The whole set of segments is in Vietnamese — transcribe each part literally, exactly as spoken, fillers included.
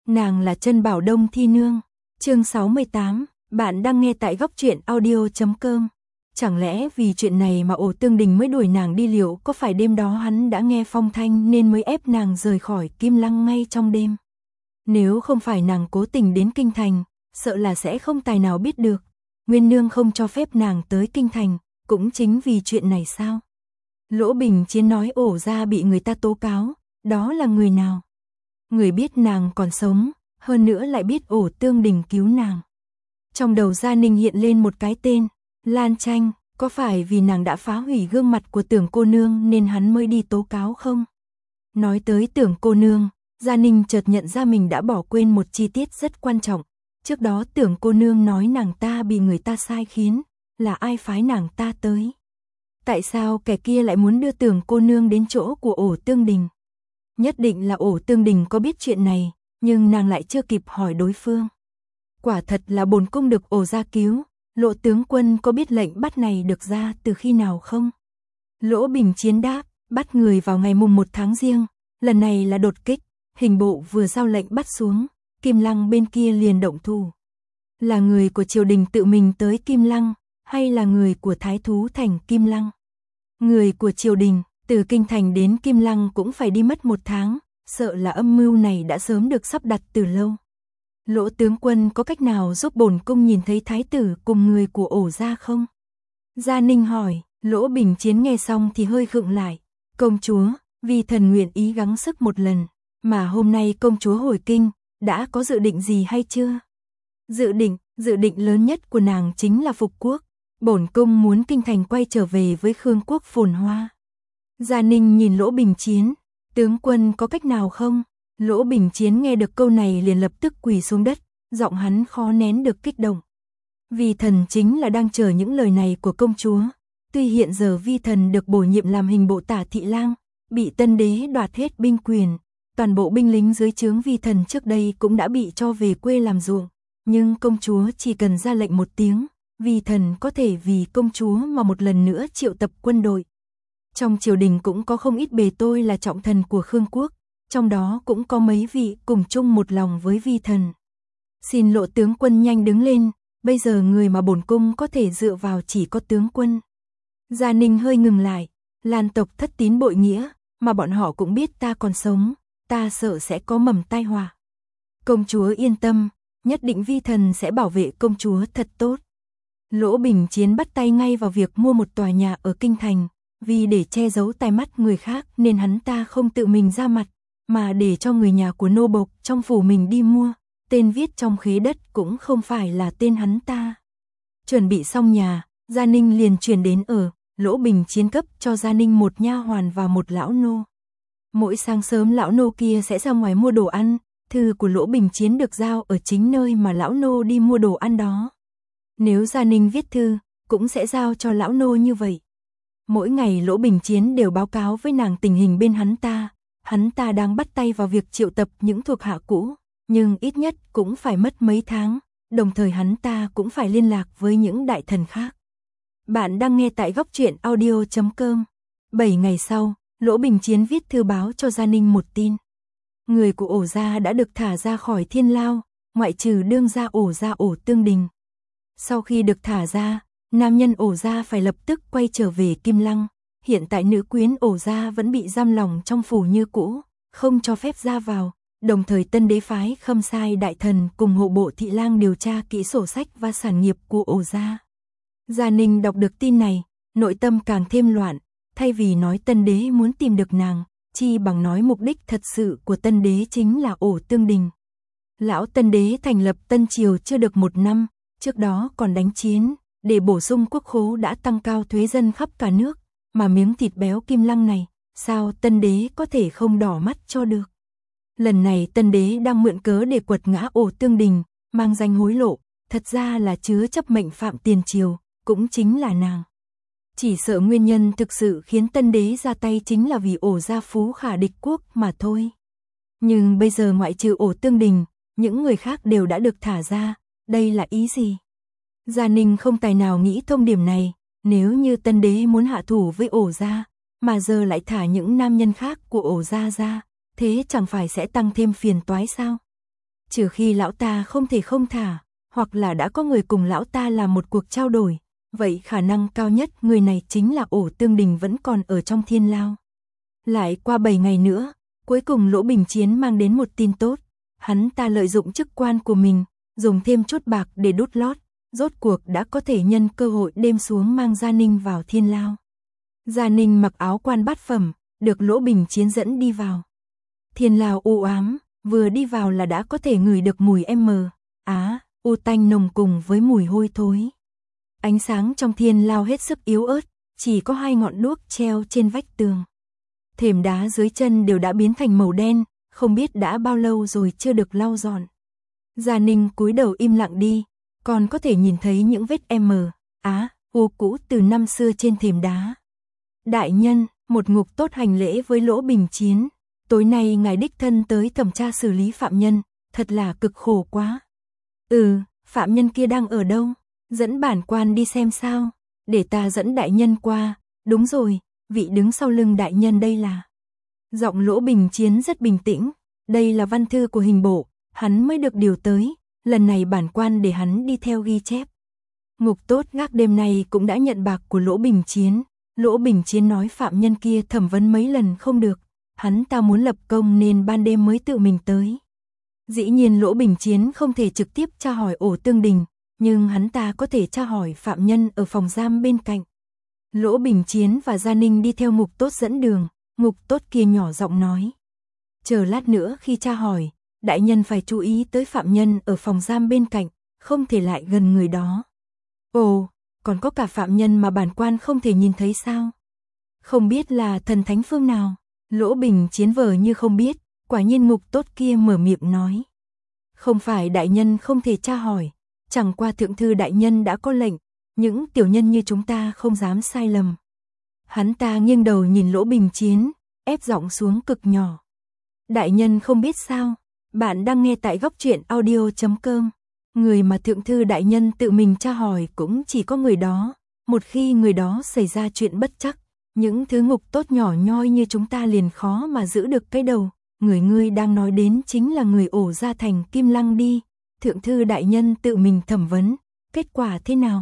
Nàng là Trân Bảo Đông Thi Nương. Chương sáu mươi tám, bạn đang nghe tại góc truyện audio chấm com. Chẳng lẽ vì chuyện này mà Ổ Tương Đình mới đuổi nàng đi, liệu có phải đêm đó hắn đã nghe phong thanh nên mới ép nàng rời khỏi Kim Lăng ngay trong đêm? Nếu không phải nàng cố tình đến Kinh Thành, sợ là sẽ không tài nào biết được. Nguyên nương không cho phép nàng tới Kinh Thành, cũng chính vì chuyện này sao? Lỗ Bình Chiến nói Ổ gia bị người ta tố cáo, đó là người nào? Người biết nàng còn sống, hơn nữa lại biết Ổ Tương Đình cứu nàng. Trong đầu Gia Ninh hiện lên một cái tên, Lan Tranh, có phải vì nàng đã phá hủy gương mặt của Tưởng cô nương nên hắn mới đi tố cáo không? Nói tới Tưởng cô nương, Gia Ninh chợt nhận ra mình đã bỏ quên một chi tiết rất quan trọng. Trước đó Tưởng cô nương nói nàng ta bị người ta sai khiến, là ai phái nàng ta tới? Tại sao kẻ kia lại muốn đưa Tưởng cô nương đến chỗ của Ổ Tương Đình? Nhất định là Ổ Tương Đình có biết chuyện này, nhưng nàng lại chưa kịp hỏi đối phương. Quả thật là bổn cung được Ổ gia cứu, Lộ tướng quân có biết lệnh bắt này được ra từ khi nào không? Lỗ Bình Chiến đáp, bắt người vào ngày mùng một tháng Giêng, lần này là đột kích, hình bộ vừa giao lệnh bắt xuống, Kim Lăng bên kia liền động thủ. Là người của triều đình tự mình tới Kim Lăng, hay là người của Thái Thú Thành Kim Lăng? Người của triều đình, từ Kinh Thành đến Kim Lăng cũng phải đi mất một tháng, sợ là âm mưu này đã sớm được sắp đặt từ lâu. Lỗ tướng quân có cách nào giúp bổn cung nhìn thấy thái tử cùng người của Ổ gia không? Gia Ninh hỏi. Lỗ Bình Chiến nghe xong thì hơi khựng lại. Công chúa, vì thần nguyện ý gắng sức một lần, mà hôm nay công chúa hồi kinh, đã có dự định gì hay chưa? Dự định, dự định lớn nhất của nàng chính là phục quốc. Bổn cung muốn Kinh Thành quay trở về với Khương quốc phồn hoa. Gia Ninh nhìn Lỗ Bình Chiến, tướng quân có cách nào không? Lỗ Bình Chiến nghe được câu này liền lập tức quỳ xuống đất, giọng hắn khó nén được kích động. Vi thần chính là đang chờ những lời này của công chúa. Tuy hiện giờ vi thần được bổ nhiệm làm hình bộ tả thị lang, bị tân đế đoạt hết binh quyền, toàn bộ binh lính dưới trướng vi thần trước đây cũng đã bị cho về quê làm ruộng, nhưng công chúa chỉ cần ra lệnh một tiếng, vi thần có thể vì công chúa mà một lần nữa triệu tập quân đội. Trong triều đình cũng có không ít bề tôi là trọng thần của Khương quốc, trong đó cũng có mấy vị cùng chung một lòng với vi thần. Xin Lộ tướng quân nhanh đứng lên, bây giờ người mà bổn cung có thể dựa vào chỉ có tướng quân. Gia Ninh hơi ngừng lại, Lan tộc thất tín bội nghĩa, mà bọn họ cũng biết ta còn sống, ta sợ sẽ có mầm tai họa. Công chúa yên tâm, nhất định vi thần sẽ bảo vệ công chúa thật tốt. Lỗ Bình Chiến bắt tay ngay vào việc mua một tòa nhà ở Kinh Thành, vì để che giấu tai mắt người khác nên hắn ta không tự mình ra mặt, mà để cho người nhà của nô bộc trong phủ mình đi mua, tên viết trong khế đất cũng không phải là tên hắn ta. Chuẩn bị xong nhà, Gia Ninh liền chuyển đến ở. Lỗ Bình Chiến cấp cho Gia Ninh một nha hoàn và một lão nô. Mỗi sáng sớm lão nô kia sẽ ra ngoài mua đồ ăn, thư của Lỗ Bình Chiến được giao ở chính nơi mà lão nô đi mua đồ ăn đó. Nếu Gia Ninh viết thư, cũng sẽ giao cho lão nô như vậy. Mỗi ngày Lỗ Bình Chiến đều báo cáo với nàng tình hình bên hắn ta, hắn ta đang bắt tay vào việc triệu tập những thuộc hạ cũ, nhưng ít nhất cũng phải mất mấy tháng, đồng thời hắn ta cũng phải liên lạc với những đại thần khác. Bạn đang nghe tại góc truyện audio chấm com. Bảy ngày sau, Lỗ Bình Chiến viết thư báo cho Gia Ninh một tin. Người của Ổ gia đã được thả ra khỏi thiên lao, ngoại trừ đương gia Ổ gia Ổ Tương Đình. Sau khi được thả ra, nam nhân Ổ gia phải lập tức quay trở về Kim Lăng. Hiện tại nữ quyến Ổ gia vẫn bị giam lỏng trong phủ như cũ, không cho phép ra vào. Đồng thời tân đế phái Khâm Sai đại thần cùng hộ bộ thị lang điều tra kỹ sổ sách và sản nghiệp của Ổ gia. Gia Ninh đọc được tin này, nội tâm càng thêm loạn, thay vì nói tân đế muốn tìm được nàng, chi bằng nói mục đích thật sự của tân đế chính là Ổ Tương Đình. Lão tân đế thành lập Tân Triều chưa được một năm, trước đó còn đánh chiến, để bổ sung quốc khố đã tăng cao thuế dân khắp cả nước, mà miếng thịt béo Kim Lăng này, sao tân đế có thể không đỏ mắt cho được. Lần này tân đế đang mượn cớ để quật ngã Ổ Tương Đình, mang danh hối lộ, thật ra là chứa chấp mệnh phạm tiền triều. Cũng chính là nàng. Chỉ sợ nguyên nhân thực sự khiến tân đế ra tay chính là vì Ổ gia phú khả địch quốc mà thôi. Nhưng bây giờ ngoại trừ Ổ Tương Đình, những người khác đều đã được thả ra, đây là ý gì? Gia Ninh không tài nào nghĩ thông điểm này, nếu như tân đế muốn hạ thủ với Ổ gia, mà giờ lại thả những nam nhân khác của Ổ gia ra, thế chẳng phải sẽ tăng thêm phiền toái sao? trừ khi lão ta không thể không thả, hoặc là đã có người cùng lão ta làm một cuộc trao đổi, vậy khả năng cao nhất người này chính là Ổ Tương Đình vẫn còn ở trong thiên lao. Lại qua bảy ngày nữa, cuối cùng Lỗ Bình Chiến mang đến một tin tốt, hắn ta lợi dụng chức quan của mình, dùng thêm chút bạc để đút lót, rốt cuộc đã có thể nhân cơ hội đêm xuống mang Gia Ninh vào thiên lao. Gia Ninh mặc áo quan bát phẩm, được Lỗ Bình Chiến dẫn đi vào. Thiên lao u ám, vừa đi vào là đã có thể ngửi được mùi m, á, u tanh nồng cùng với mùi hôi thối. Ánh sáng trong thiên lao hết sức yếu ớt, chỉ có hai ngọn đuốc treo trên vách tường. Thềm đá dưới chân đều đã biến thành màu đen, không biết đã bao lâu rồi chưa được lau dọn. Gia Ninh cúi đầu im lặng đi, còn có thể nhìn thấy những vết m, á, u cũ từ năm xưa trên thềm đá. Đại nhân, một ngục tốt hành lễ với Lỗ Bình Chiến. Tối nay ngài đích thân tới thẩm tra xử lý phạm nhân, thật là cực khổ quá. Ừ, phạm nhân kia đang ở đâu? Dẫn bản quan đi xem sao? Để ta dẫn đại nhân qua. Đúng rồi, vị đứng sau lưng đại nhân đây là. Giọng Lỗ Bình Chiến rất bình tĩnh. Đây là văn thư của hình bộ, hắn mới được điều tới. Lần này bản quan để hắn đi theo ghi chép. Ngục tốt gác đêm này cũng đã nhận bạc của Lỗ Bình Chiến. Lỗ Bình Chiến nói phạm nhân kia thẩm vấn mấy lần không được. Hắn ta muốn lập công nên ban đêm mới tự mình tới. Dĩ nhiên Lỗ Bình Chiến không thể trực tiếp tra hỏi Ổ Tương Đình, nhưng hắn ta có thể tra hỏi phạm nhân ở phòng giam bên cạnh. Lỗ Bình Chiến và Gia Ninh đi theo ngục tốt dẫn đường, ngục tốt kia nhỏ giọng nói. Chờ lát nữa khi tra hỏi, đại nhân phải chú ý tới phạm nhân ở phòng giam bên cạnh, không thể lại gần người đó. Ồ, còn có cả phạm nhân mà bản quan không thể nhìn thấy sao? Không biết là thần thánh phương nào? Lỗ Bình Chiến vờ như không biết, quả nhiên ngục tốt kia mở miệng nói. Không phải đại nhân không thể tra hỏi, chẳng qua thượng thư đại nhân đã có lệnh, những tiểu nhân như chúng ta không dám sai lầm. Hắn ta nghiêng đầu nhìn Lỗ Bình Chiến, ép giọng xuống cực nhỏ. Đại nhân không biết sao, bạn đang nghe tại góc truyện audio chấm com. Người mà thượng thư đại nhân tự mình tra hỏi cũng chỉ có người đó, một khi người đó xảy ra chuyện bất trắc. Những thứ ngục tốt nhỏ nhoi như chúng ta liền khó mà giữ được cái đầu. Người ngươi đang nói đến chính là người Ổ Gia Thành Kim Lăng đi. Thượng thư đại nhân tự mình thẩm vấn, kết quả thế nào?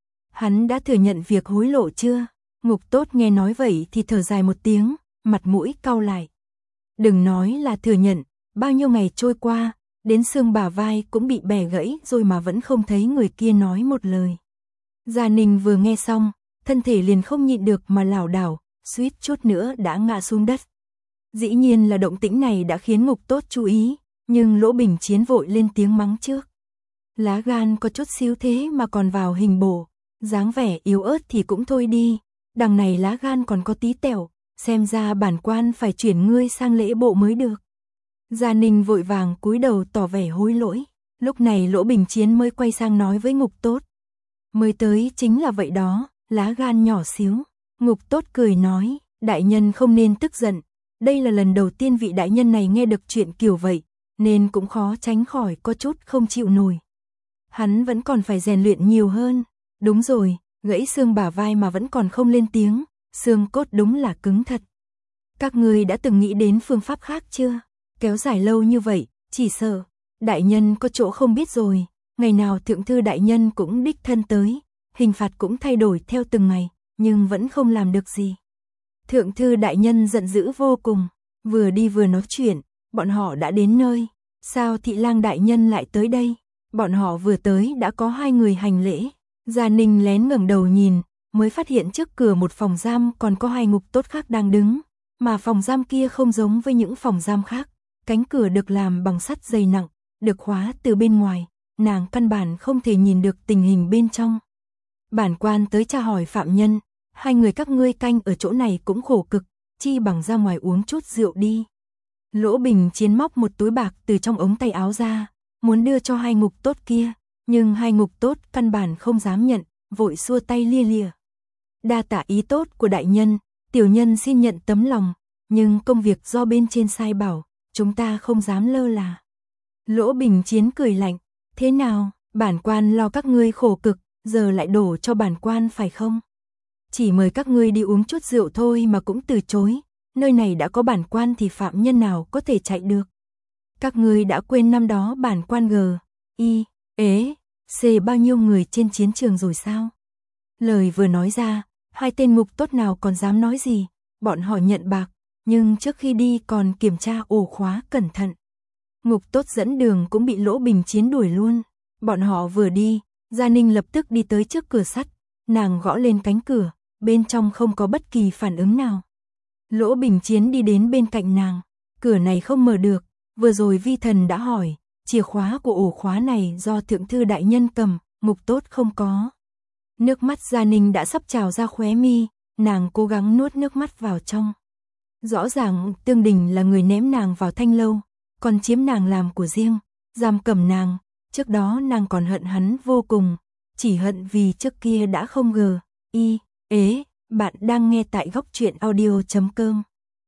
Hắn đã thừa nhận việc hối lộ chưa? Ngục tốt nghe nói vậy thì thở dài một tiếng, mặt mũi cau lại. Đừng nói là thừa nhận, bao nhiêu ngày trôi qua, đến xương bả vai cũng bị bẻ gãy rồi mà vẫn không thấy người kia nói một lời. Gia Ninh vừa nghe xong, thân thể liền không nhịn được mà lảo đảo, suýt chút nữa đã ngã xuống đất. Dĩ nhiên là động tĩnh này đã khiến ngục tốt chú ý, nhưng Lỗ Bình Chiến vội lên tiếng mắng trước. Lá gan có chút xíu thế mà còn vào hình bổ, dáng vẻ yếu ớt thì cũng thôi đi, đằng này lá gan còn có tí tẹo, xem ra bản quan phải chuyển ngươi sang lễ bộ mới được. Gia Ninh vội vàng cúi đầu tỏ vẻ hối lỗi, lúc này Lỗ Bình Chiến mới quay sang nói với ngục tốt. Mới tới chính là vậy đó, lá gan nhỏ xíu. Ngục tốt cười nói, đại nhân không nên tức giận, đây là lần đầu tiên vị đại nhân này nghe được chuyện kiểu vậy, nên cũng khó tránh khỏi có chút không chịu nổi. Hắn vẫn còn phải rèn luyện nhiều hơn. Đúng rồi, gãy xương bả vai mà vẫn còn không lên tiếng, xương cốt đúng là cứng thật. Các ngươi đã từng nghĩ đến phương pháp khác chưa? Kéo dài lâu như vậy, chỉ sợ đại nhân có chỗ không biết rồi, ngày nào thượng thư đại nhân cũng đích thân tới, hình phạt cũng thay đổi theo từng ngày, nhưng vẫn không làm được gì. Thượng thư đại nhân giận dữ vô cùng, vừa đi vừa nói chuyện, bọn họ đã đến nơi. Sao thị lang đại nhân lại tới đây? Bọn họ vừa tới đã có hai người hành lễ. Gia Ninh lén ngẩng đầu nhìn, mới phát hiện trước cửa một phòng giam còn có hai ngục tốt khác đang đứng, mà phòng giam kia không giống với những phòng giam khác, cánh cửa được làm bằng sắt dày nặng, được khóa từ bên ngoài, nàng căn bản không thể nhìn được tình hình bên trong. Bản quan tới tra hỏi phạm nhân, hai người các ngươi canh ở chỗ này cũng khổ cực, chi bằng ra ngoài uống chút rượu đi. Lỗ Bình Chiến móc một túi bạc từ trong ống tay áo ra, muốn đưa cho hai ngục tốt kia, nhưng hai ngục tốt căn bản không dám nhận, vội xua tay lia lịa. Đa tạ ý tốt của đại nhân, tiểu nhân xin nhận tấm lòng, nhưng công việc do bên trên sai bảo, chúng ta không dám lơ là. Lỗ Bình Chiến cười lạnh, thế nào, bản quan lo các ngươi khổ cực, giờ lại đổ cho bản quan phải không? Chỉ mời các ngươi đi uống chút rượu thôi mà cũng từ chối, nơi này đã có bản quan thì phạm nhân nào có thể chạy được. Các ngươi đã quên năm đó bản quan G, I, ế, C bao nhiêu người trên chiến trường rồi sao? Lời vừa nói ra, hai tên ngục tốt nào còn dám nói gì, bọn họ nhận bạc, nhưng trước khi đi còn kiểm tra ổ khóa cẩn thận. Ngục tốt dẫn đường cũng bị Lỗ Bình Chiến đuổi luôn. Bọn họ vừa đi, Gia Ninh lập tức đi tới trước cửa sắt, nàng gõ lên cánh cửa, bên trong không có bất kỳ phản ứng nào. Lỗ Bình Chiến đi đến bên cạnh nàng, cửa này không mở được, vừa rồi vi thần đã hỏi, chìa khóa của ổ khóa này do thượng thư đại nhân cầm, ngục tốt không có. Nước mắt Gia Ninh đã sắp trào ra khóe mi, nàng cố gắng nuốt nước mắt vào trong. Rõ ràng Tương Đình là người ném nàng vào thanh lâu, còn chiếm nàng làm của riêng, giam cầm nàng, trước đó nàng còn hận hắn vô cùng, chỉ hận vì trước kia đã không gờ, y, ế, bạn đang nghe tại góc truyện audio chấm com.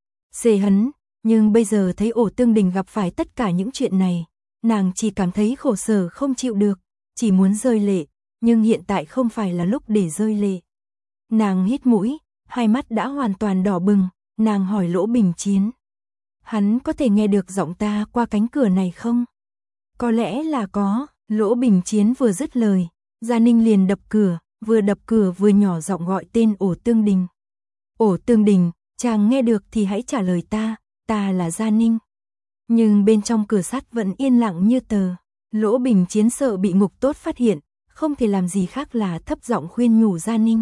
Xê hắn, nhưng bây giờ thấy ổ Tương Đình gặp phải tất cả những chuyện này, nàng chỉ cảm thấy khổ sở không chịu được, chỉ muốn rơi lệ, nhưng hiện tại không phải là lúc để rơi lệ. Nàng hít mũi, hai mắt đã hoàn toàn đỏ bừng, nàng hỏi Lỗ Bình Chiến. Hắn có thể nghe được giọng ta qua cánh cửa này không? Có lẽ là có, Lỗ Bình Chiến vừa dứt lời, Gia Ninh liền đập cửa, vừa đập cửa vừa nhỏ giọng gọi tên ổ Tương Đình. Ổ Tương Đình, chàng nghe được thì hãy trả lời ta, ta là Gia Ninh. Nhưng bên trong cửa sắt vẫn yên lặng như tờ. Lỗ Bình Chiến sợ bị ngục tốt phát hiện, không thể làm gì khác là thấp giọng khuyên nhủ Gia Ninh.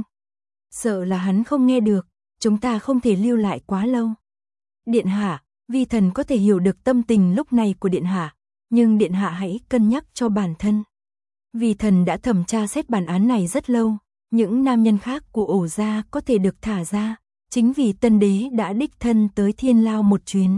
Sợ là hắn không nghe được, chúng ta không thể lưu lại quá lâu. Điện hạ, vi thần có thể hiểu được tâm tình lúc này của điện hạ, nhưng điện hạ hãy cân nhắc cho bản thân. Vi thần đã thẩm tra xét bản án này rất lâu, những nam nhân khác của ổ gia có thể được thả ra, chính vì tân đế đã đích thân tới Thiên Lao một chuyến.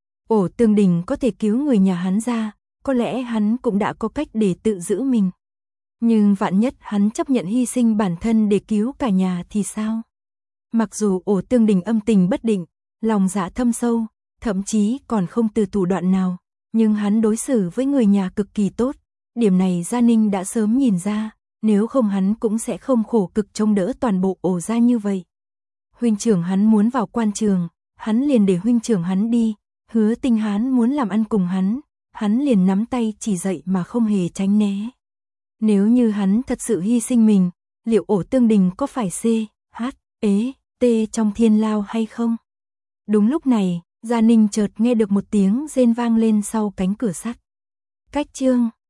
Ổ Tương Đình có thể cứu người nhà hắn ra, có lẽ hắn cũng đã có cách để tự giữ mình. Nhưng vạn nhất hắn chấp nhận hy sinh bản thân để cứu cả nhà thì sao? Mặc dù ổ Tương Đình âm tình bất định, lòng dạ thâm sâu, thậm chí còn không từ thủ đoạn nào, nhưng hắn đối xử với người nhà cực kỳ tốt. Điểm này Gia Ninh đã sớm nhìn ra, nếu không hắn cũng sẽ không khổ cực trông đỡ toàn bộ ổ gia như vậy. Huynh trưởng hắn muốn vào quan trường, hắn liền để huynh trưởng hắn đi, Hứa Tinh Hán muốn làm ăn cùng hắn, hắn liền nắm tay chỉ dạy mà không hề tránh né. Nếu như hắn thật sự hy sinh mình, liệu ổ Tương Đình có phải C, H, ế, T trong Thiên Lao hay không? Đúng lúc này, Gia Ninh chợt nghe được một tiếng rên vang lên sau cánh cửa sắt. Cách chương